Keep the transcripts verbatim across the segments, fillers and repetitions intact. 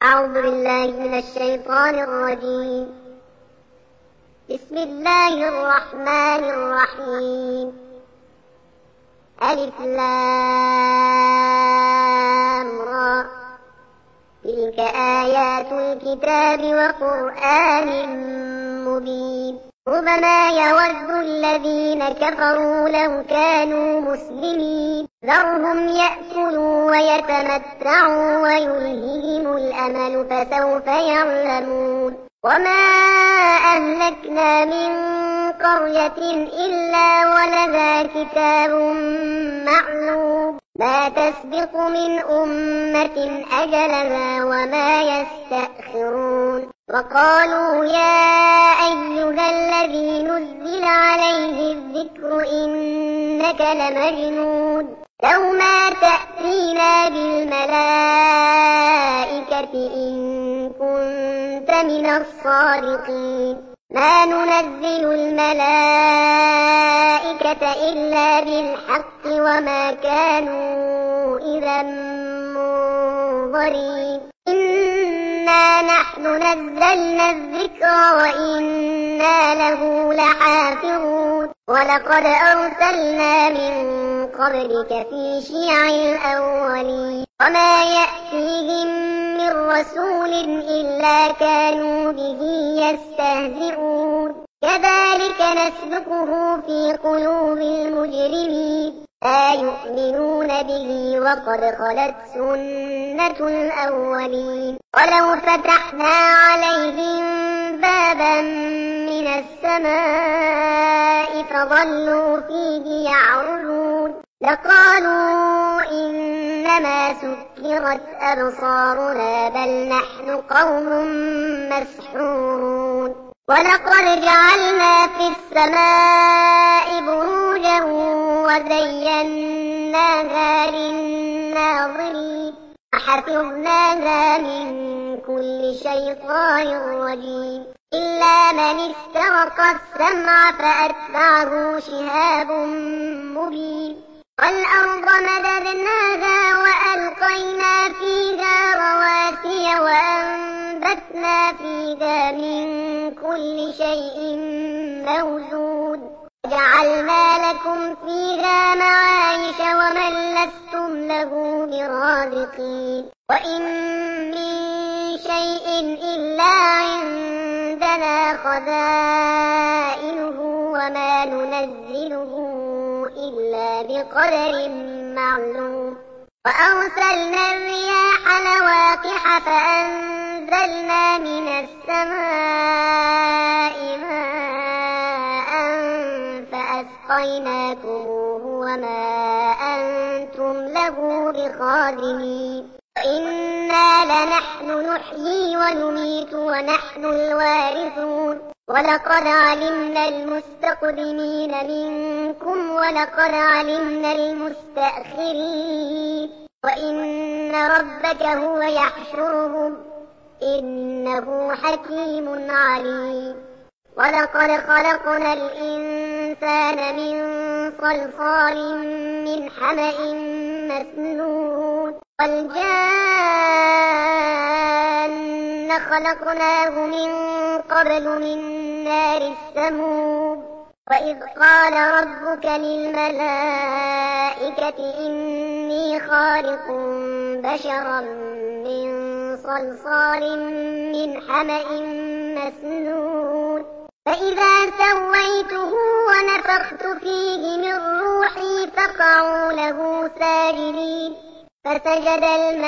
أعوذ بالله من الشيطان الرجيم. بسم الله الرحمن الرحيم. ألف لام را. تلك آيات الكتاب وقرآن مبين. ربما يود الذين كفروا لو كانوا مسلمين. ذرهم يأكلوا ويتمتعوا ويلههم الأمل فسوف يعلمون. وما أهلكنا من قرية إلا ولها كتاب معلوم ما تسبق من أمة أجلها وما يستأخرون. وقالوا يا أيها الذي نزل عليه الذكر إنك لمجنون لو ما تأتينا بالملائكة إن كنت من الصادقين. ما ننزل الملائكة إلا بالحق وما كانوا إذا منظرين. إنا نحن نزلنا الذكر وإنا له لحافظون. ولقد أرسلنا من قبلك في شيع الأولين وما يأتيهم من رسول إلا كانوا به يستهزئون. كذلك نسلكه في قلوب المجرمين لا يؤمنون به وقد خلت سنة الأولين. ولو فتحنا عليهم بابا من السماء فظلوا فيه يعرجون لقالوا إنما سكرت أبصارنا بل نحن قوم مسحورون. ولقد جعلنا في السماء بروجا وزيناها للناظرين وحفظناها من كل شيطان رجيم إلا من استرق السمع فأتبعه شهاب مبين. والأرض مددناها وألقينا فيها رواسي وأنبتنا فيها من كل شيء موجود وجعلنا لكم فيها معايش ومن لستم له برازقين. وإن من شيء إلا عندنا خزائنه وما ننزله إلا بقدر معلوم. وأرسلنا الرياح لواقح فأنزلنا من السماء ماء فأسقيناكموه وما أنتم له بخازنين. وإنا لنحن نحيي ونميت ونحن الوارثون. ولقد علمنا المستقدمين منكم ولقد علمنا المستأخرين. وإن ربك هو يحشرهم إنه حكيم عليم. ولقد خلقنا الإنسان من صلصال من حمأ مسنون. والجان خلقناه من قبل من نار السموم. وإذ قال ربك للملائكة إني خالق بشرا من صلصال من حمأ مسنون. فإذا سويته ونفخت فيه من روحي فقعوا له ساجدين. فسجد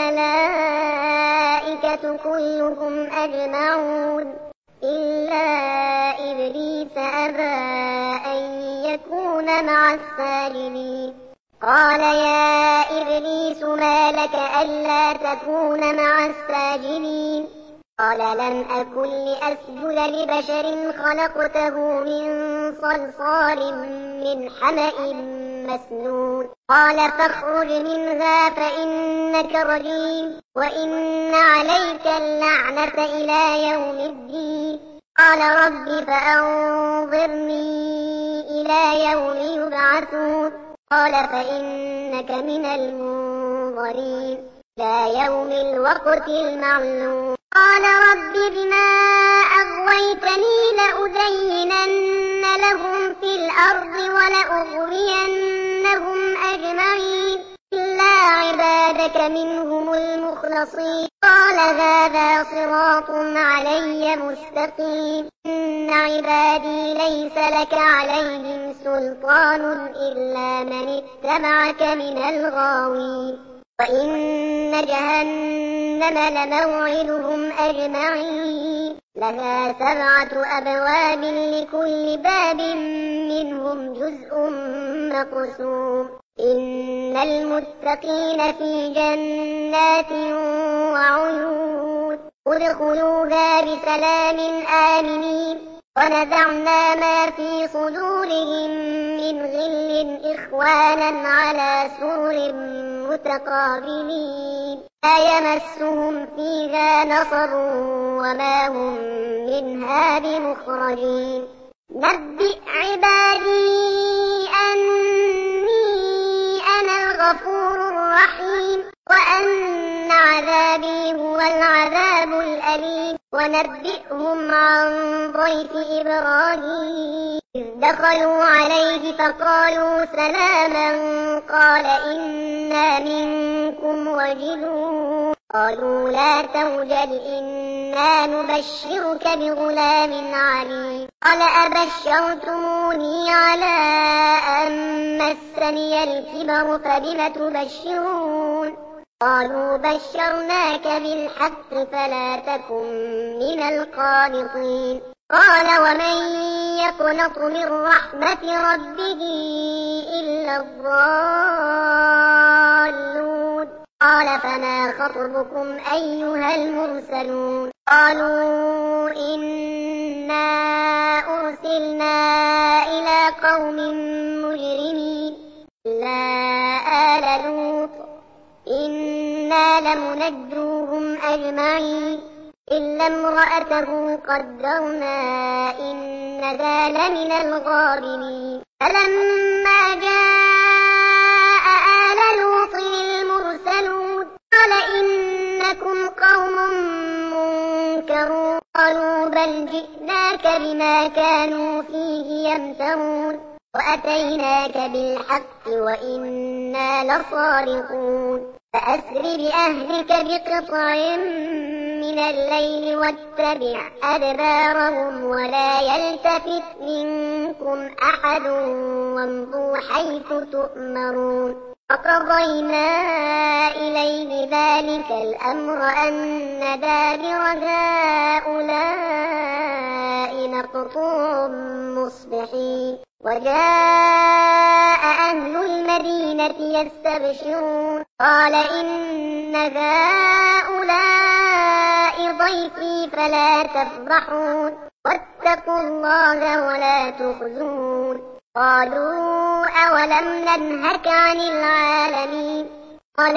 الملائكة كلهم أجمعون إلا إبليس أبى أن يكون مع الساجدين. قال يا إبليس ما لك ألا تكون مع الساجدين؟ قال لم أكن لأسجد لبشر خلقته من صلصال من حمأ مسنون. قال فاخرج منها فإنك رجيم وإن عليك اللعنة إلى يوم الدين. قال رب فأنظرني إلى يوم يبعثون. قال فإنك من المنظرين إلى يوم الوقت المعلوم. قال رب بما أغويتني لأزينن لهم في الأرض ولأغوينهم أجمعين إلا عبادك منهم المخلصين. قال هذا صراط علي مستقيم. إن عبادي ليس لك عليهم سلطان إلا من اتبعك من الغاوين. وإن جهنم لموعدهم أجمعين لها سبعة أبواب لكل باب منهم جزء مقسوم. إن المتقين في جنات وعيون ادخلوها بسلام آمنين. ونزعنا ما في صدورهم من غل إخوانا على سرر متقابلين لا يمسهم فيها نصب وما هم منها بمخرجين. نبئ عبادي أني أنا الغفور الرحيم وأن عذابي هو العذاب الأليم. ونبئهم عن ضيف إبراهيم إذ دخلوا عليه فقالوا سلاما قال إنا منكم وجلون. قالوا لا توجل إنا نبشرك بغلام عليم. قال أبشرتموني على أن مسني الكبر فبم تبشرون. قالوا بشرناك بالحق فلا تكن من القانطين. قال ومن يقنط من رحمة ربه إلا الضالون. قال فما خطبكم أيها المرسلون. قالوا إنا أرسلنا إلى قوم مجرمين إلا آل لوط إنا لمنجوهم أجمعين إلا امرأته قدرنا إنها لمن الغابرين. فلما جاء آل لوط المرسلون قال إنكم قوم منكرون. قالوا بل جئناك بما كانوا فيه يمترون وأتيناك بالحق وإنا لصادقون. فأسر بأهلك بقطع من الليل واتبع أدبارهم ولا يلتفت منكم أحد وامضوا حيث تؤمرون. فقضينا إليه ذلك الأمر أن دابر هؤلاء مقطوع مصبحين. وجاء أهل المدينة يستبشرون قال إن هؤلاء ضيفي فلا تفضحون واتقوا الله ولا تخزون. قالوا أولم ننهك عن العالمين. قال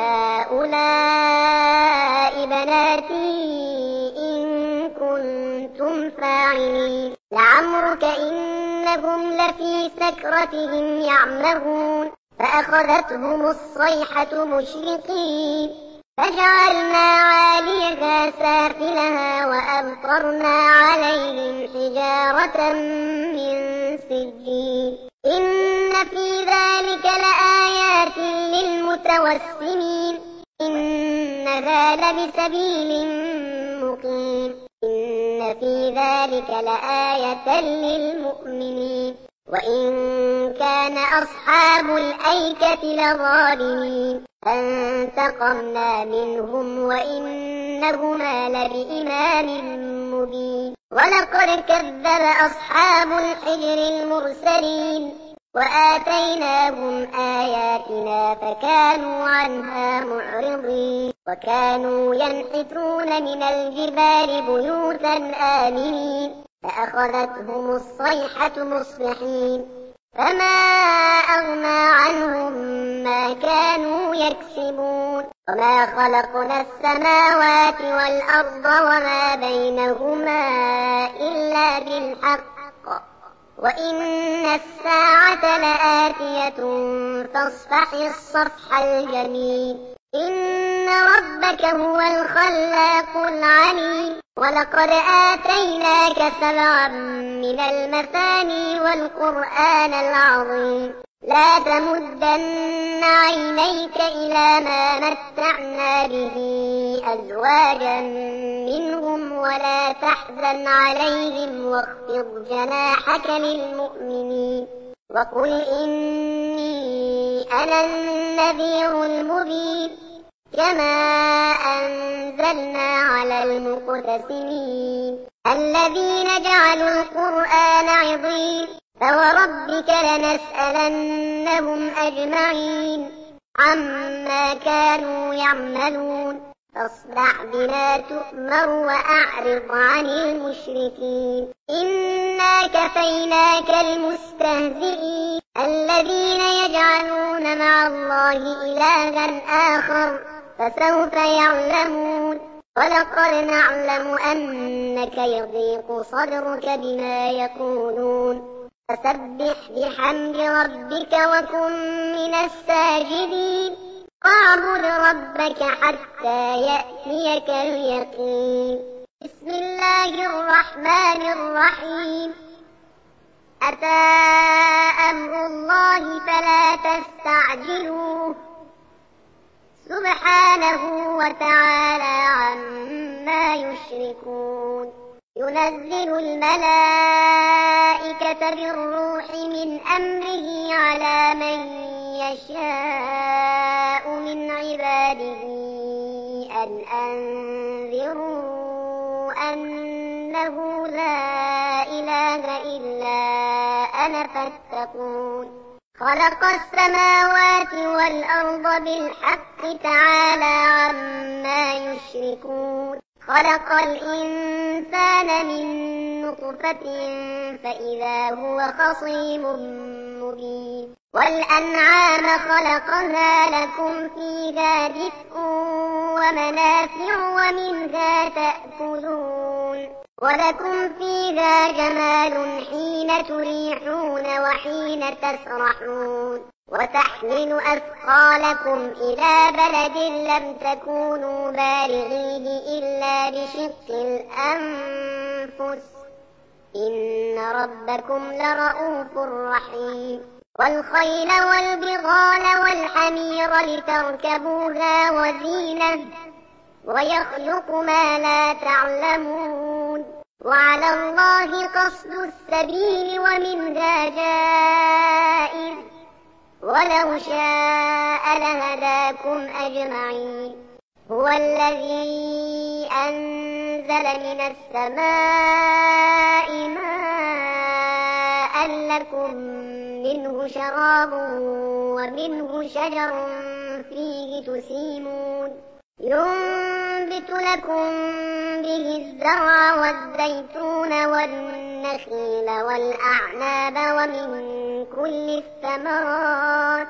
هؤلاء بناتي إن كنتم فاعلين. لعمرك إنهم لفي سكرتهم يعمهون. فأخذتهم الصيحة مشرقين فجعلنا عاليها سافلها وأمطرنا عليهم حجارة من سجيل. إن في ذلك لآيات للمتوسمين إنها لبسبيل مقيم. إن في ذلك لآية للمؤمنين. وإن كان أصحاب الأيكة لظالمين فانتقمنا منهم وإنهما لبإمام مبين. ولقد كذب أصحاب الحجر المرسلين وآتيناهم آياتنا فكانوا عنها معرضين. وكانوا ينحتون من الجبال بيوتا آمنين فأخذتهم الصيحة مصبحين فما أغنى عنهم ما كانوا يكسبون. وما خلقنا السماوات والأرض وما بينهما إلا بالحق وإن الساعة لآتية فاصفح الصفح الجميل. إن ربك هو الخلاق العليم ولقد آتيناك سبعا من المثاني والقرآن العظيم لا تمدن عينيك إلى ما متعنا به أزواجا منهم ولا تحزن عليهم واخفض جناحك للمؤمنين وقل إني أنا النذير المبين كما أنزلنا على المقتسمين الذين جعلوا القرآن عضين فوربك لنسألنهم أجمعين عما كانوا يعملون فاصدع بما تؤمر وأعرض عن المشركين إنا كفيناك المستهزئين الذين يجعلون مع الله إلها آخر فسوف يعلمون ولقد نعلم أنك يضيق صدرك بما يقولون فسبح بحمد ربك وكن من الساجدين واعبد ربك حتى يأتيك اليقين بسم الله الرحمن الرحيم أتى أمر الله فلا تستعجلوه سبحانه وتعالى عما يشركون ينزل الملائكة بالروح من أمره على من يشاء من عباده أن أنذروا أنه لا إله إلا أنا فاتقون خلق السماوات والأرض بالحق تعالى عما يشركون خلق الإنسان من نطفة فإذا هو خصيم مبين والأنعام خلقها لكم فيها دفء ومنافع ومنها تأكلون ولكم فيها جمال حين تريحون وحين تسرحون وتحمل أثقالكم إلى بلد لم تكونوا بالغيه إلا بشق الأنفس إن ربكم لرؤوف رحيم والخيل والبغال والحمير لتركبوها وزينة ويخلق ما لا تعلمون وعلى الله قصد السبيل ومنها جائر ولو شاء لهداكم أجمعين هو الذي أنزل من السماء ماء لكم منه شراب ومنه شجر فيه تسيمون ينبت لكم به الزرع والزيتون والنخيل والأعناب ومن كل الثمرات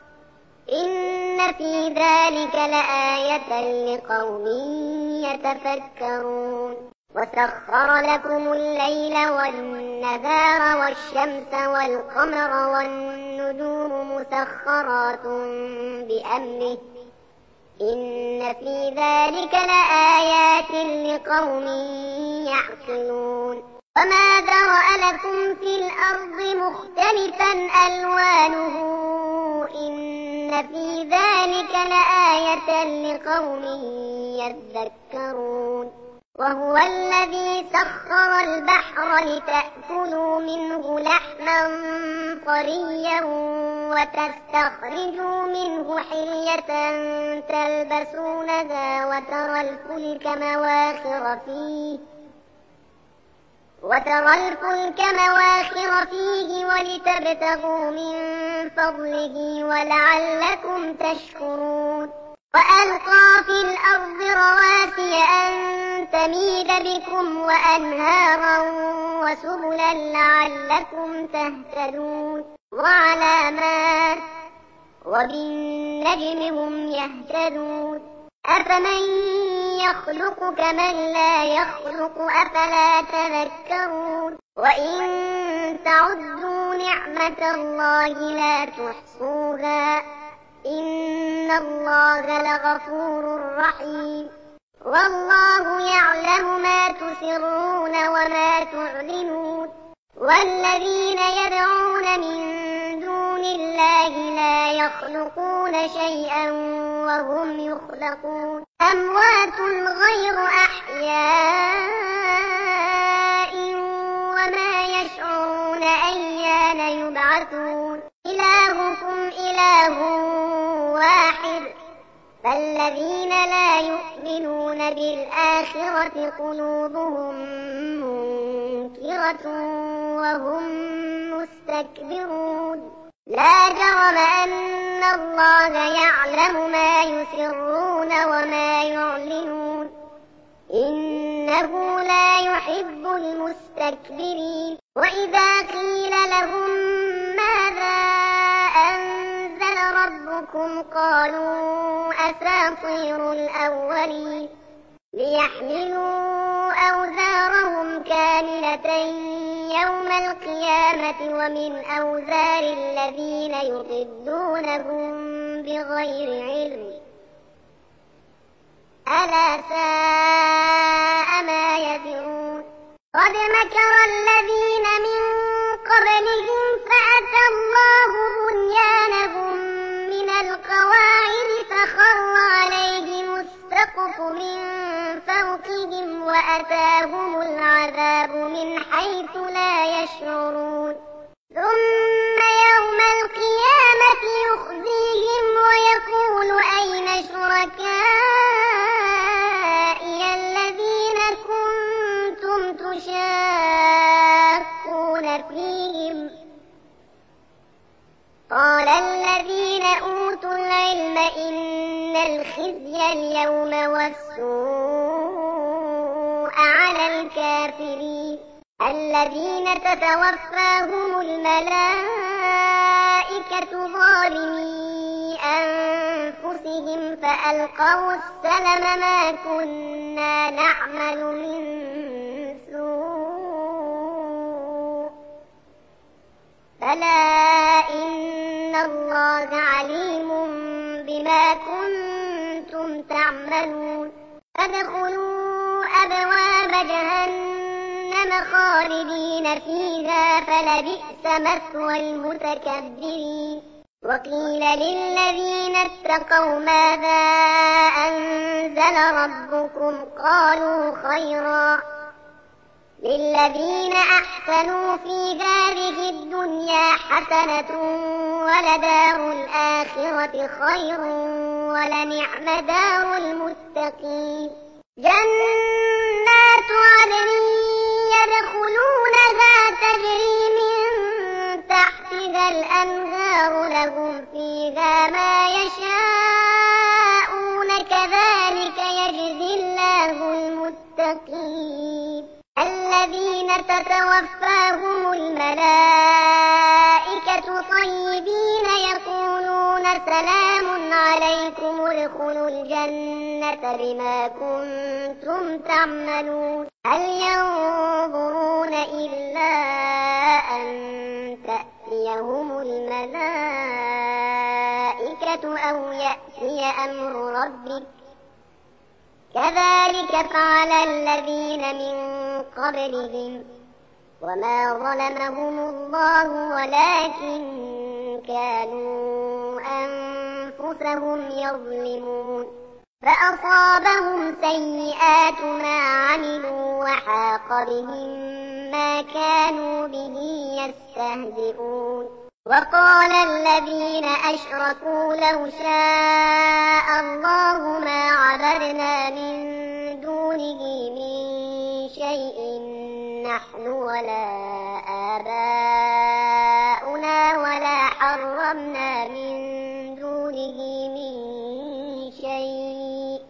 إن في ذلك لآية لقوم يتفكرون وسخر لكم الليل والنهار والشمس والقمر والنجوم مسخرات بأمره إن في ذلك لآيات لقوم يعقلون وما ذرأ لكم في الأرض مختلفا ألوانه إن في ذلك لآية لقوم يذكرون وهو الذي سخر البحر لتأكلوا منه لحما طريا وتستخرجوا منه حلية تلبسونها وترى الفلك مواخر فيه وترى الفلك مواخر فيه ولتبتغوا من فضله ولعلكم تشكرون وألقى في الأرض رواسي أن تميد بكم وأنهارا وسبلا لعلكم تهتدون وعلامات وبالنجم هم يهتدون أفمن يخلق كمن لا يخلق أفلا تذكرون وإن تعدوا نعمة الله لا تحصوها إن الله لغفور رحيم والله يعلم ما تسرون وما تعلنون والذين يدعون من دون الله لا يخلقون شيئا وهم يخلقون أموات غير أحياء وما يشعرون أيان يبعثون إلهكم إله واحد فالذين لا يؤمنون بالآخرة قلوبهم منكرة وهم مستكبرون لا جرم أن الله يعلم ما يسرون وما يعلنون إنه لا يحب المستكبرين وإذا قيل لهم ماذا أنزل ربكم قالوا أساطير الأولين ليحملوا أوزارهم كاملة يوم القيامة ومن أوزار الذين يضلونهم بغير علم ألا ساء ما يزرون قد مكر الذين من قبلهم فأتى الله بنيانهم من القواعد فخر عليهم السقف من فوقهم وأتاهم العذاب من حيث لا يشعرون ثم يوم القيامة يخزيهم ويقول أين شركائي الذين كنتم تشاقون فيهم قال الذين أوتوا العلم إن الخزي اليوم والسوء على الكافرين الذين تتوفاهم الملائكة ظالمي أنفسهم فألقوا السلم ما كنا نعمل من سوء بلى إن الله عليم بما كنتم تعملون فادخلوا أبواب جهنم خالدين فيها فلبئس مثوى المتكبرين وقيل للذين اتقوا ماذا أنزل ربكم قالوا خيرا للذين أحسنوا في هذه الدنيا حسنة ولدار الآخرة خير ولنعم دار المتقين جنات عدن يدخلونها تجري من تحتها الأنهار لهم فيها ما يشاءون كذلك يجزي الله المتقين الذين تتوفاهم الملائكة طيبين يقولون سلام عليكم ادخلوا الجنة بما كنتم تعملون هل ينظرون إلا أن تأتيهم الملائكة أو يأتي أمر ربك كذلك فعل الذين من قبلهم وما ظلمهم الله ولكن كانوا أنفسهم يظلمون فأصابهم سيئات ما عملوا وحاق بهم ما كانوا به يستهزئون وقال الذين أشركوا لو شاء الله ما عبدنا من دونه من شيء نحن ولا آباؤنا ولا حرمنا من دونه من شيء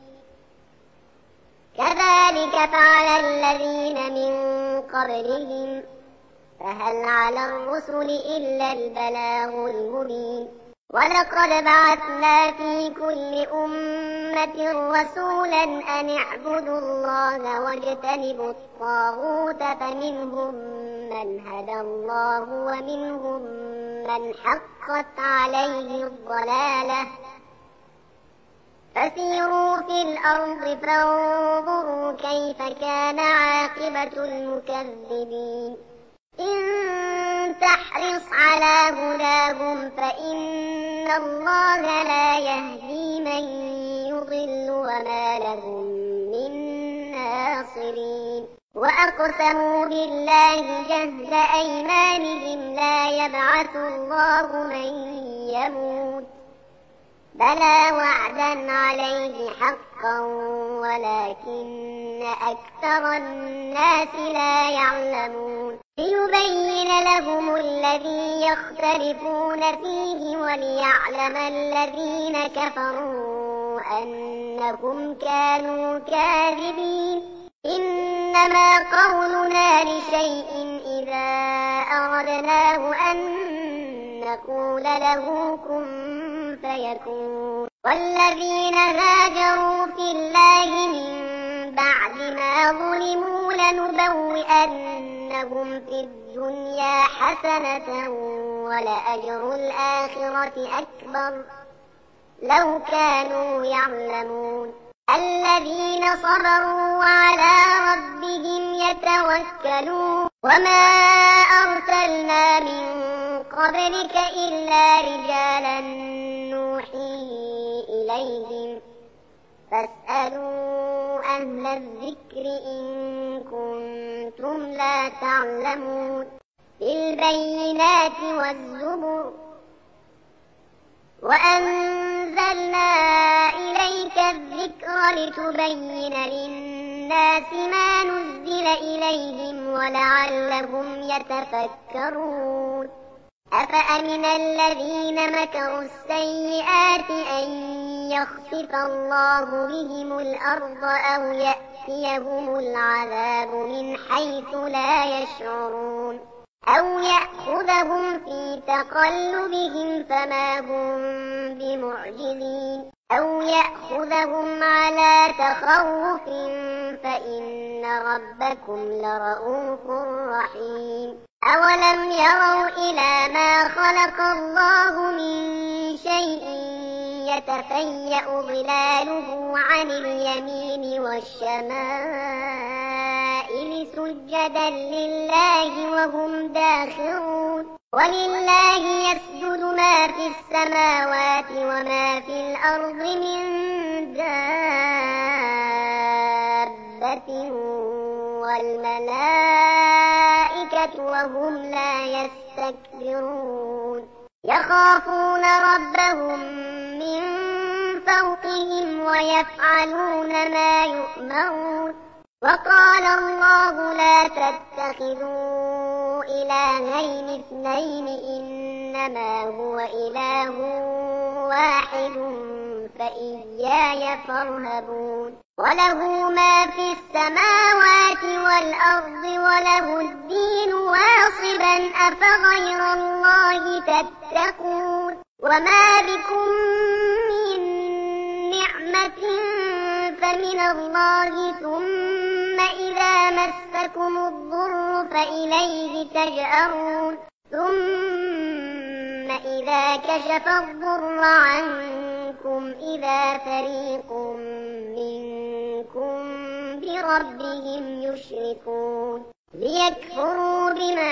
كذلك فعل الذين من قبلهم فهل على الرسل إلا البلاغ المبين ولقد بعثنا في كل أمة رسولا أن اعبدوا الله واجتنبوا الطاغوت فمنهم من هدى الله ومنهم من حقت عليه الضلالة فسيروا في الأرض فانظروا كيف كان عاقبة المكذبين إن تحرص على هداهم فإن الله لا يهدي من يضل وما لهم من ناصرين وأقسموا بالله جهد أيمانهم لا يبعث الله من يموت بلى وعدا عليه حقا ولكن أكثر الناس لا يعلمون ليبين لهم الذي يختلفون فيه وليعلم الذين كفروا أنهم كانوا كاذبين إنما قولنا لشيء إذا أردناه أن نقول له كن فيكون والذين هاجروا في الله من بعد ما ظلموا لنبوئنهم في الدنيا حسنة ولأجر الآخرة أكبر لو كانوا يعلمون الذين صبروا وعلى ربهم يتوكلون وما أرسلنا من قبلك إلا رجالا نوحي إليهم فاسألوا أهل الذكر إن كنتم لا تعلمون بالبينات والزبر وأنزلنا إليك الذكر لتبين للناس ما نزل إليهم ولعلهم يتفكرون أفأمن الذين مكروا السيئات أن يخسف الله بهم الأرض أو يأتيهم العذاب من حيث لا يشعرون أو يأخذهم في تقلبهم فما هم بمعجزين أو يأخذهم على تخوف فإن ربكم لرؤوف رحيم أولم يروا إلى ما خلق الله من شيء يتفيأ ظلاله عن اليمين والشمائل سجدا لله وهم داخرون ولله يسجد ما في السماوات وما في الأرض من دابة والملائكة وهم لا يستكبرون يخافون ربهم من فوقهم ويفعلون ما يؤمرون وقال الله لا تتخذوا إلهين اثنين إنما هو إله واحد فإياي فارهبون وله ما في السماوات والأرض وله الدين واصبا أفغير الله تتقون وما بكم من نعمة فمن الله ثم إذا مسكم الضر فإليه تجأرون ثم إذا كشف الضر عنكم إذا فريق منكم بربهم يشركون ليكفروا بما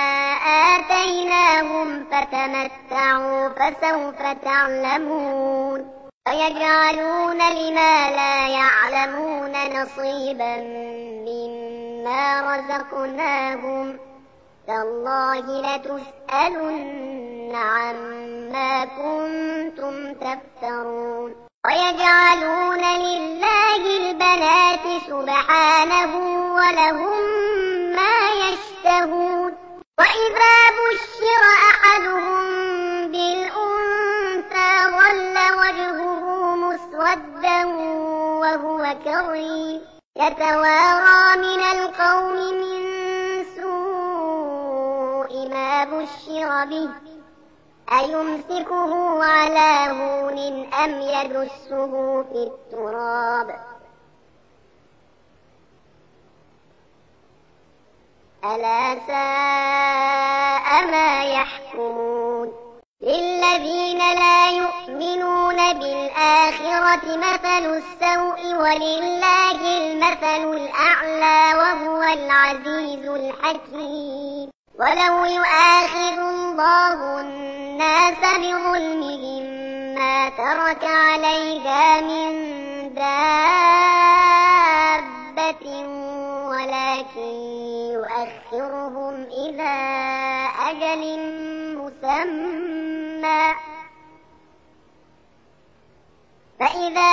آتيناهم فتمتعوا فسوف تعلمون ويجعلون لما لا يعلمون نصيبا مما رزقناهم تالله لتسألن عما كنتم تفترون ويجعلون لله البنات سبحانه ولهم ما يشتهون وإذا بشر أحدهم بالأنثى ظل وجهه مسودا وهو كظيم يتوارى من القوم من سوء ما بشر به أيمسكه على هون أم يدسه في التراب ألا ساء ما يحكمون للذين لا يؤمنون يؤمنون بالآخرة مثل السوء ولله المثل الأعلى وهو العزيز الحكيم. ولو يؤاخذ الله الناس بظلمهم ما ترك عليها من دابة ولكن يؤخرهم إلى أجل مسمى فإذا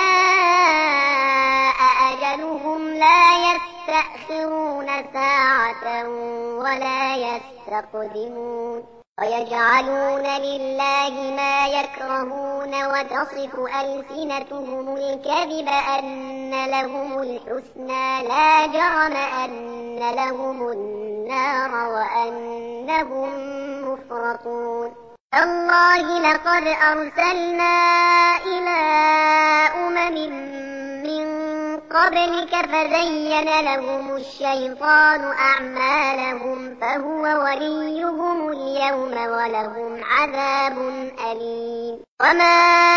جاء أجلهم لا يستأخرون ساعة ولا يستقدمون. ويجعلون لله ما يكرهون وتصف ألسنتهم الكذب أن لهم الحسنى لا جرم أن لهم النار وأنهم مفرطون. الله لقد أرسلنا إلى أمم من قبلك فزين لهم الشيطان أعمالهم فهو وليهم اليوم ولهم عذاب أليم. وما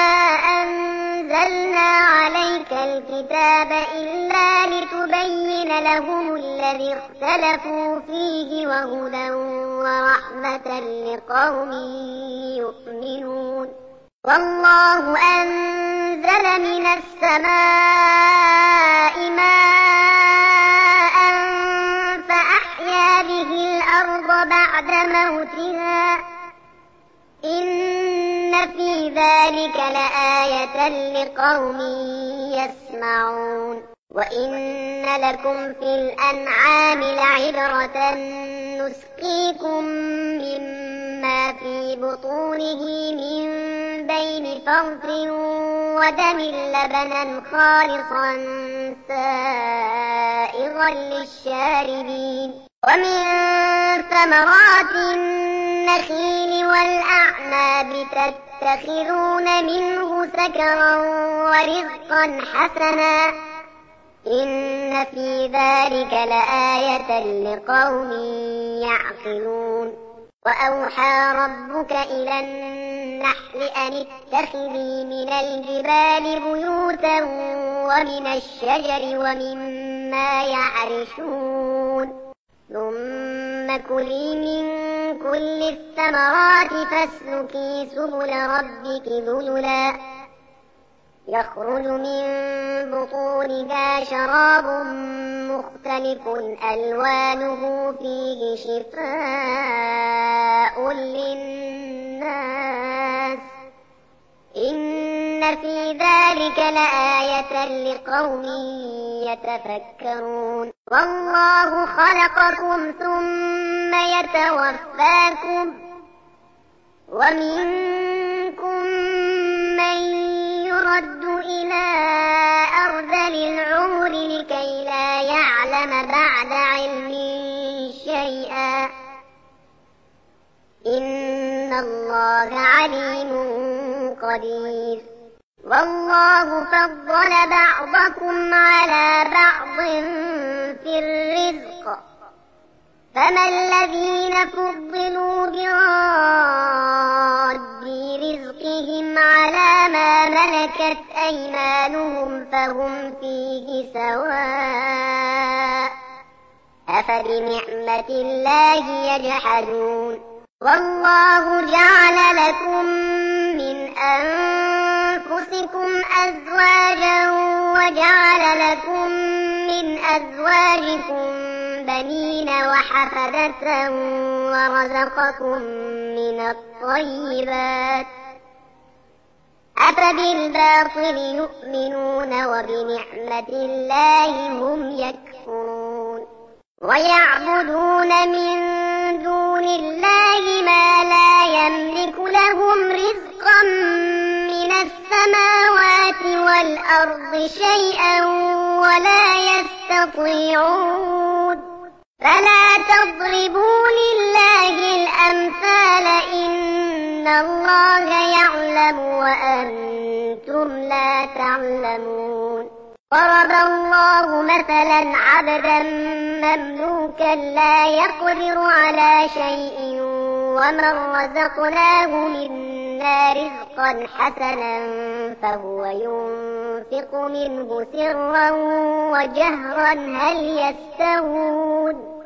أنزلنا عليك الكتاب إلا لتبين لهم الذي اختلفوا فيه وهدى ورحمة لقوم يؤمنون. والله أنزل من السماء ماء فأحيا به الأرض بعد موتها إن في ذلك لآية لقوم يسمعون. وإن لكم في الأنعام لعبرة نسقيكم مما في بطونه من بين فرث ودم لبنا خالصا سائغا للشاربين. ومن ثمرات النخيل والأعناب تتخذون منه سكرا ورزقا حسنا إن في ذلك لآية لقوم يعقلون. وأوحى ربك إلى النحل أن اتخذي من الجبال بيوتا ومن الشجر ومما يعرشون ثم كلي من كل الثمرات فاسلكي سبل ربك ذللا يخرج من بطونها شراب مختلف ألوانه فيه شفاء للناس إن في ذلك لآية لقوم يتفكرون. والله خلقكم ثم يتوفاكم ومنكم من يرد إلى أرذل العمر لكي لا يعلم بعد علم شيئا إن الله عليم قدير. والله فضل بعضكم على بعض في الرزق فما الذين فضلوا براد رزقهم على ما ملكت أيمانهم فهم فيه سواء أفبنعمة الله يجحدون. والله جعل لكم من أنفسكم أزواجا وجعل لكم من أزواجكم بنين وحفدة ورزقكم من الطيبات أفبالباطل يؤمنون وبنعمة الله هم يكفرون. ويعبدون من دون الله ما لا يملك لهم رزقا من السماوات والأرض شيئا ولا يستطيعون. فلا تضربوا لله الأمثال إن الله يعلم وأنتم لا تعلمون. ضرب الله مثلا عبدا مملوكا لا يقدر على شيء ومن رزقناه منا لدينا رزقا حسنا فهو ينفق منه سرا وجهرا هل يستوون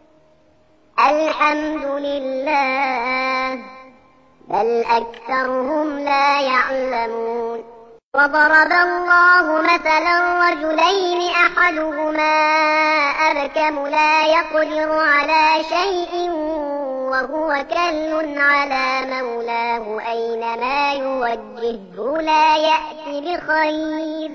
الحمد لله بل أكثرهم لا يعلمون وضرب الله مثلا رجلين أحدهما أبكم لا يقدر على شيء وهو كل على مولاه أينما يوجهه لا يأتي بخير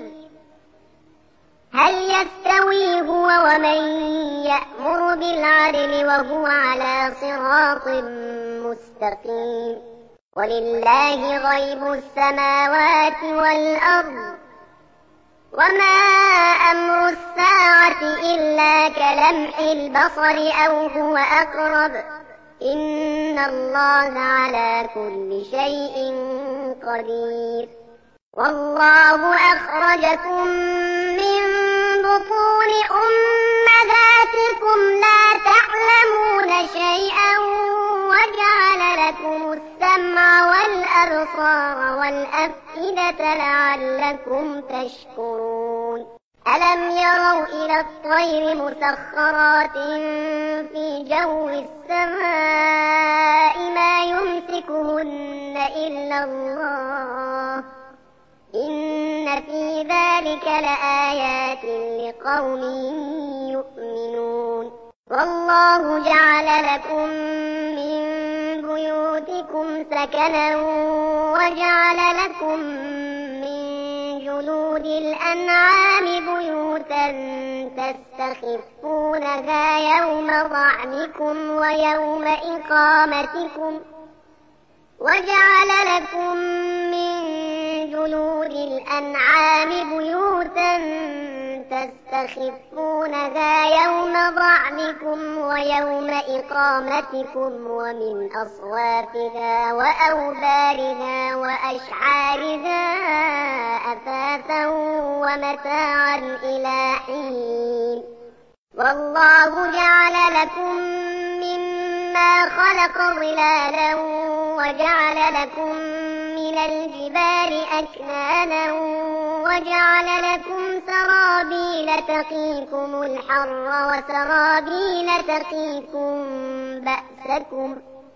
هل يستوي هو ومن يأمر بالعدل وهو على صراط مستقيم ولله غيب السماوات والأرض وما أمر الساعة إلا كلمح البصر أو هو أقرب إن الله على كل شيء قدير والله أخرجكم من بطون أمهاتكم لا تعلمون شيئا وجعل لكم السمع والأبصار والأفئدة لعلكم تشكرون ألم يروا إلى الطير مسخرات في جو السماء ما يمسكهن إلا الله إن في ذلك لآيات لقوم يؤمنون والله جعل لكم من بيوتكم سكنا وجعل لكم من جلود الأنعام بيوتا تستخفونها يوم ظعنكم ويوم إقامتكم وجعل لكم من جلود الأنعام بيوتا تستخفونها يوم ظعنكم ويوم إقامتكم ومن أصوافها وأوبارها وأشعارها أثاثا ومتاعا إلى حين والله جعل لكم مما خلق ظلالا وجعل لكم من الجبال أكنانا وجعل لكم سرابيل تقيكم الحر وسرابيل تقيكم بأسكم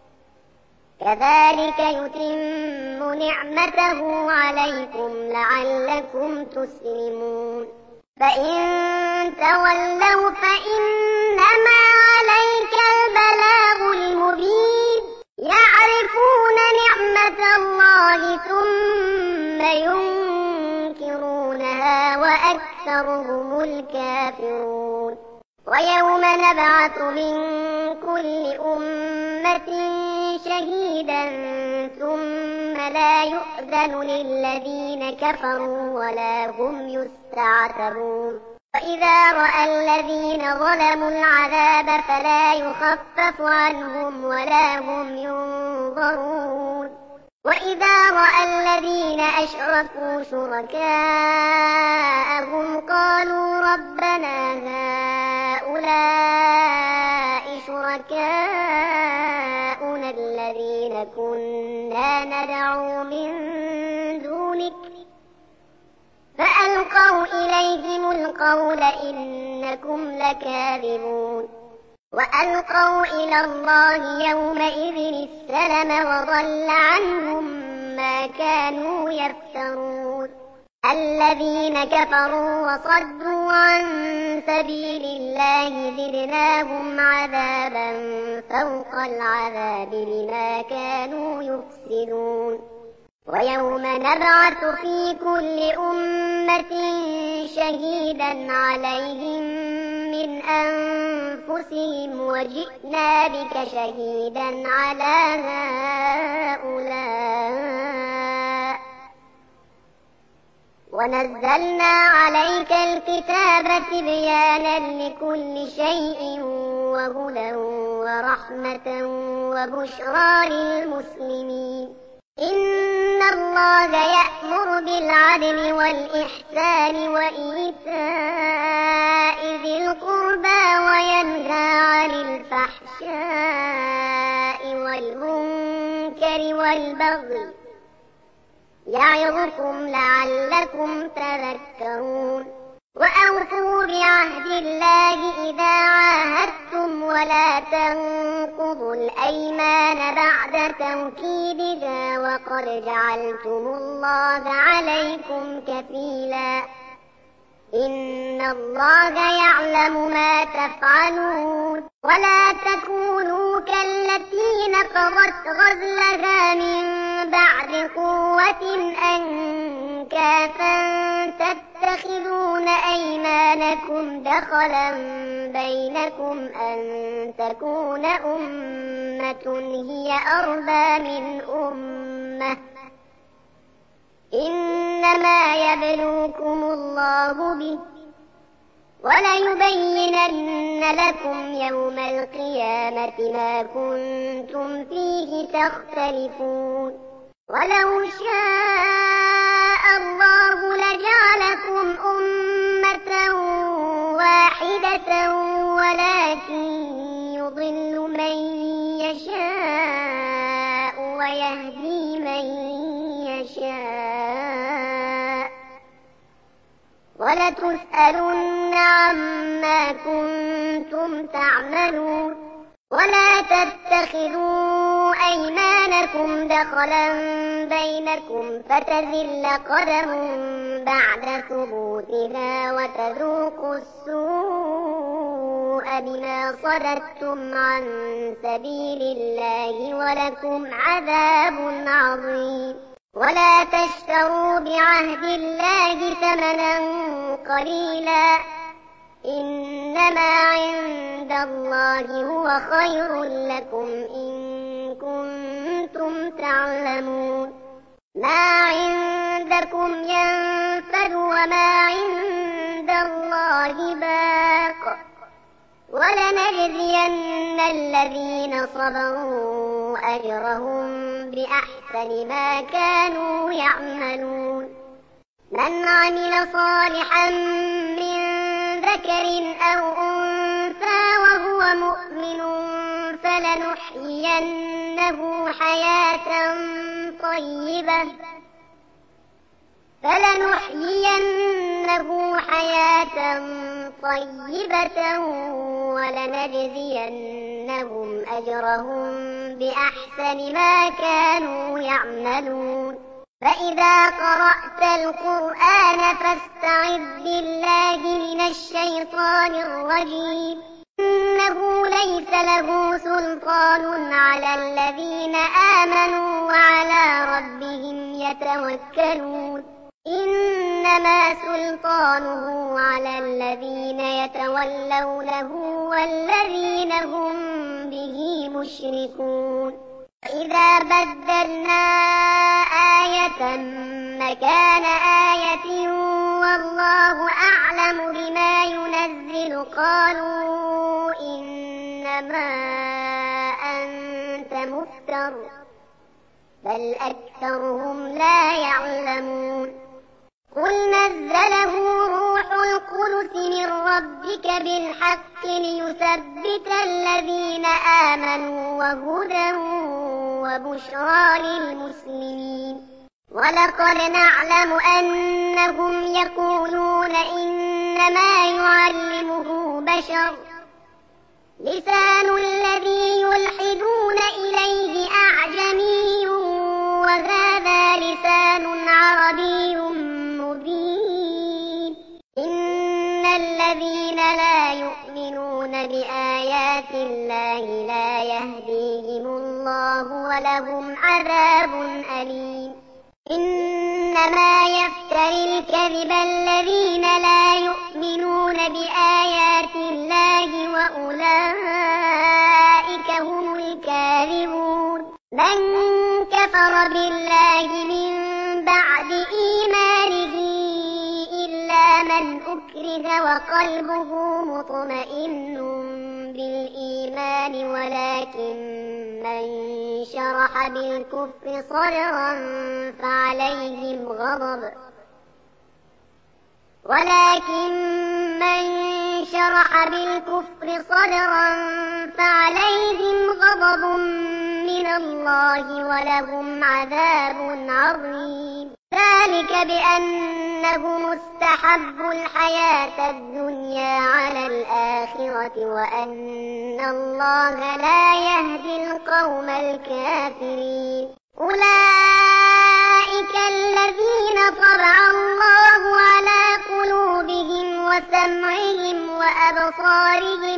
كذلك يتم نعمته عليكم لعلكم تسلمون فإن تولوا فإنما عليك البلاغ المبين يعرفون نعمة الله ثم ينكرونها وأكثرهم الكافرون ويوم نبعث من كل أمة شهيدا ثم لا يؤذن للذين كفروا ولا هم يستعتبون وإذا رأى الذين ظلموا العذاب فلا يخفف عنهم ولا هم ينظرون وإذا رأى الذين أشركوا شركاءهم قالوا ربنا هؤلاء شركاؤنا الذين كنا ندعو من دونك فألقوا إليهم القول إنكم لكاذبون وألقوا إلى الله يومئذ السلم وضل عنهم ما كانوا يفترون الذين كفروا وصدوا عن سبيل الله زدناهم عذابا فوق العذاب بما كانوا يفسدون ويوم نبعث في كل أمة شهيدا عليهم من أنفسهم وجئنا بك شهيدا على هؤلاء ونزلنا عليك الكتاب تبيانا لكل شيء وهدى ورحمة وبشرى للمسلمين إن الله يأمر بالعدل والإحسان وإيتاء ذي القربى وينهى عن الفحشاء والمنكر والبغي يعظكم لعلكم تذكرون وأوفوا بعهد الله إذا عاهدتم ولا تنقضوا الأيمان بعد توكيدها وقد جعلتم الله عليكم كفيلا إن الله يعلم ما تفعلون ولا تكونوا كالتي نقضت غزلها من بعد قوة أنكاثا تتخذون أيمانكم دخلا بينكم أن تكون أمة هي أربى من أمة إنما يبلوكم الله به وليبينن لكم يوم القيامة ما كنتم فيه تختلفون ولو شاء الله لجعلكم أمة واحدة ولكن يضل من يشاء ويهدي من يشاء ولتسألن عما كنتم تعملون ولا تتخذوا أيمانكم دخلا بينكم فتزل قدم بعد ثبوتها وتذوقوا السوء بما صددتم عن سبيل الله ولكم عذاب عظيم ولا تشتروا بعهد الله ثمنا قليلا إنما عند الله هو خير لكم إن كنتم تعلمون ما عندكم ينفد وما عند الله باق ولنجزين الذين صبروا أجرهم بأحسن ما كانوا يعملون من عمل صالحا من ذكر أو أنثى وهو مؤمن فلنحيينه حياة طيبة فلنحيينه حياة طيبة ولنجزينهم أجرهم بأحسن ما كانوا يعملون فإذا قرأت القرآن فاستعذ بالله من الشيطان الرجيم إنه ليس له سلطان على الذين آمنوا وعلى ربهم يتوكلون إنما سلطانه على الذين يتولونه والذين هم به مشركون إذا بدلنا آية مكان آية والله أعلم بما ينزل قالوا إنما أنت مفتر بل أكثرهم لا يعلمون قل نزله روح القدس من ربك بالحق ليثبت الذين آمنوا وهدى وبشرى للمسلمين ولقد نعلم أنهم يقولون إنما يعلمه بشر لسان الذي يلحدون إليه أعجمي وهذا لسان عربي مبين إن الذين لا يؤمنون بآيات الله لا يهديهم الله ولهم عذاب أليم إنما يفتري الكذب الذين لا يؤمنون بآيات الله وأولئك هم الكاذبون من كفر بالله من بعد إيمانه إلا من أكره وقلبه مطمئن بالإيمان ولكن من شرح بالكفر صدرا فعليهم غضب ولكن من شرح بالكفر صدرا فعليهم غضب من الله ولهم عذاب عظيم ذلك بأنهم استحبوا الحياة الدنيا على الآخرة وأن الله لا يهدي القوم الكافرين. أولئك الذين طبع الله على قلوبهم وسمعهم وأبصارهم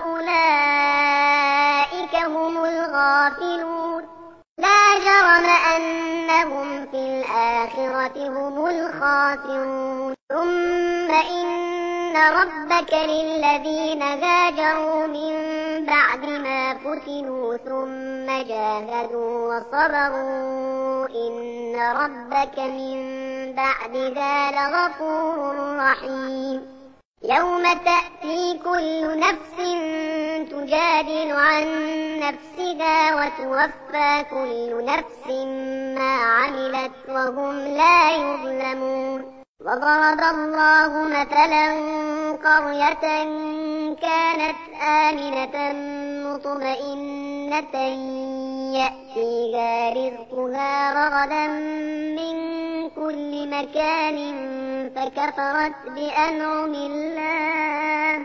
وأولئك هم الغافلون. لا جرم أنهم في الآخرة هم الخاسرون. ثم إن ربك للذين هاجروا من بعد ما فتنوا ثم جاهدوا وصبروا إن ربك من بعدها لغفور رحيم. يوم تأتي كل نفس تجادل عن نفسها وتوفى كل نفس ما عملت وهم لا يظلمون. وضرب الله مثلا قرية كانت آمنة مطمئنة يأتيها رزقها رغدا من كل مكان فكفرت بأنعم الله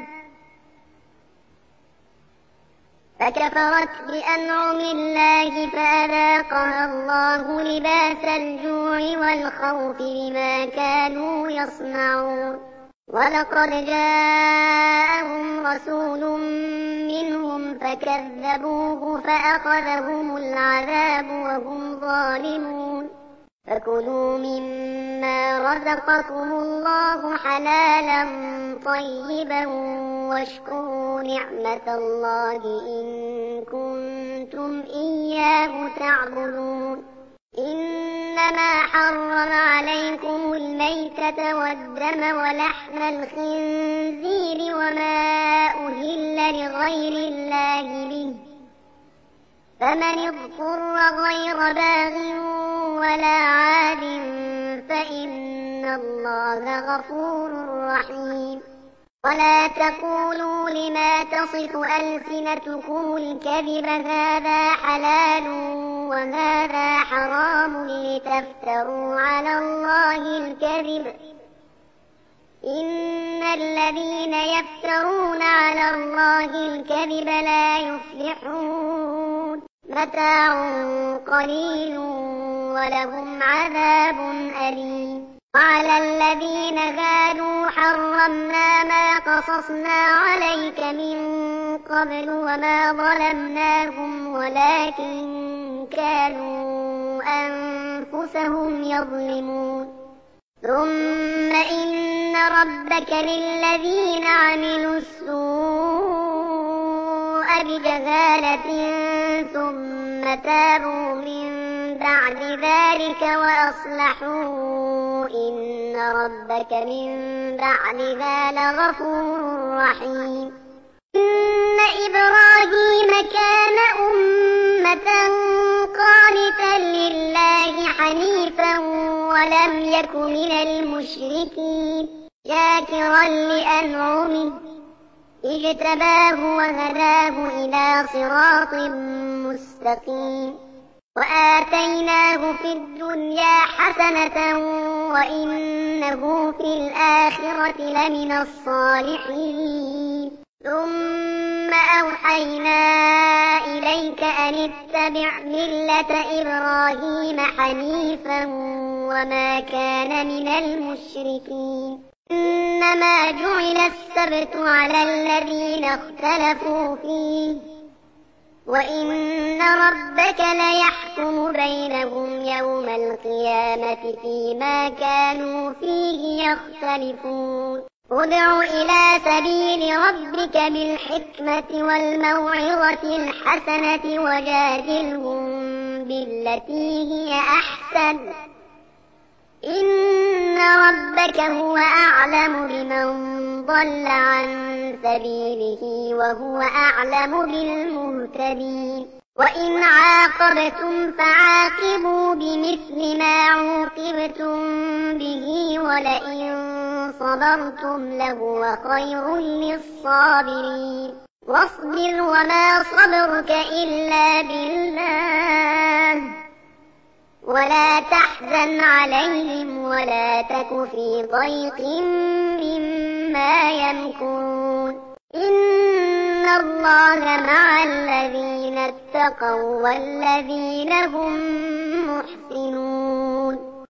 فكفرت بأنعم الله فأذاقها الله لباس الجوع والخوف بما كانوا يصنعون. ولقد جاءهم رسول منهم فكذبوه فأخذهم العذاب وهم ظالمون. فكلوا مما رزقكم الله حلالا طيبا واشكروا نعمة الله إن كنتم إياه تعبدون. إنما حرم عليكم الميتة والدم ولحم الخنزير وما أهل لغير الله به فمن اضطر غير باغ ولا عاد فإن الله غفور رحيم. ولا تقولوا لما تصف ألسنتكم الكذب هذا حلال وهذا حرام لتفتروا على الله الكذب إن الذين يفترون على الله الكذب لا يفلحون. متاع قليل ولهم عذاب أليم. وعلى الذين هادوا حرمنا ما قصصنا عليك من قبل وما ظلمناهم ولكن كانوا أنفسهم يظلمون. ثم إن ربك للذين عملوا السوء بجهالة ثم تابوا من بعد ذلك وأصلحوا إن ربك من بعدها لغفور رحيم. إن إبراهيم كان أمة قانتا لله حنيفا ولم يك من المشركين شاكرا لأنعمه اجتباه وهداه إلى صراط مستقيم. وآتيناه في الدنيا حسنة وإنه في الآخرة لمن الصالحين. ثم أوحينا إليك أن اتبع ملة إبراهيم حنيفا وما كان من المشركين. إنما جعل السبت على الذين اختلفوا فيه وإن ربك ليحكم بينهم يوم القيامة فيما كانوا فيه يختلفون. ادع إلى سبيل ربك بالحكمة والموعظة الحسنة وجادلهم بالتي هي أحسن إن ربك هو أعلم بمن ضل عن سبيله وهو أعلم بالمهتدين. وإن عاقبتم فعاقبوا بمثل ما عوقبتم به ولئن صبرتم لهو خير للصابرين. واصبر وما صبرك إلا بالله ولا تحزن عليهم ولا تك في ضيق مما يمكرون إن الله مع الذين اتقوا والذين هم محسنون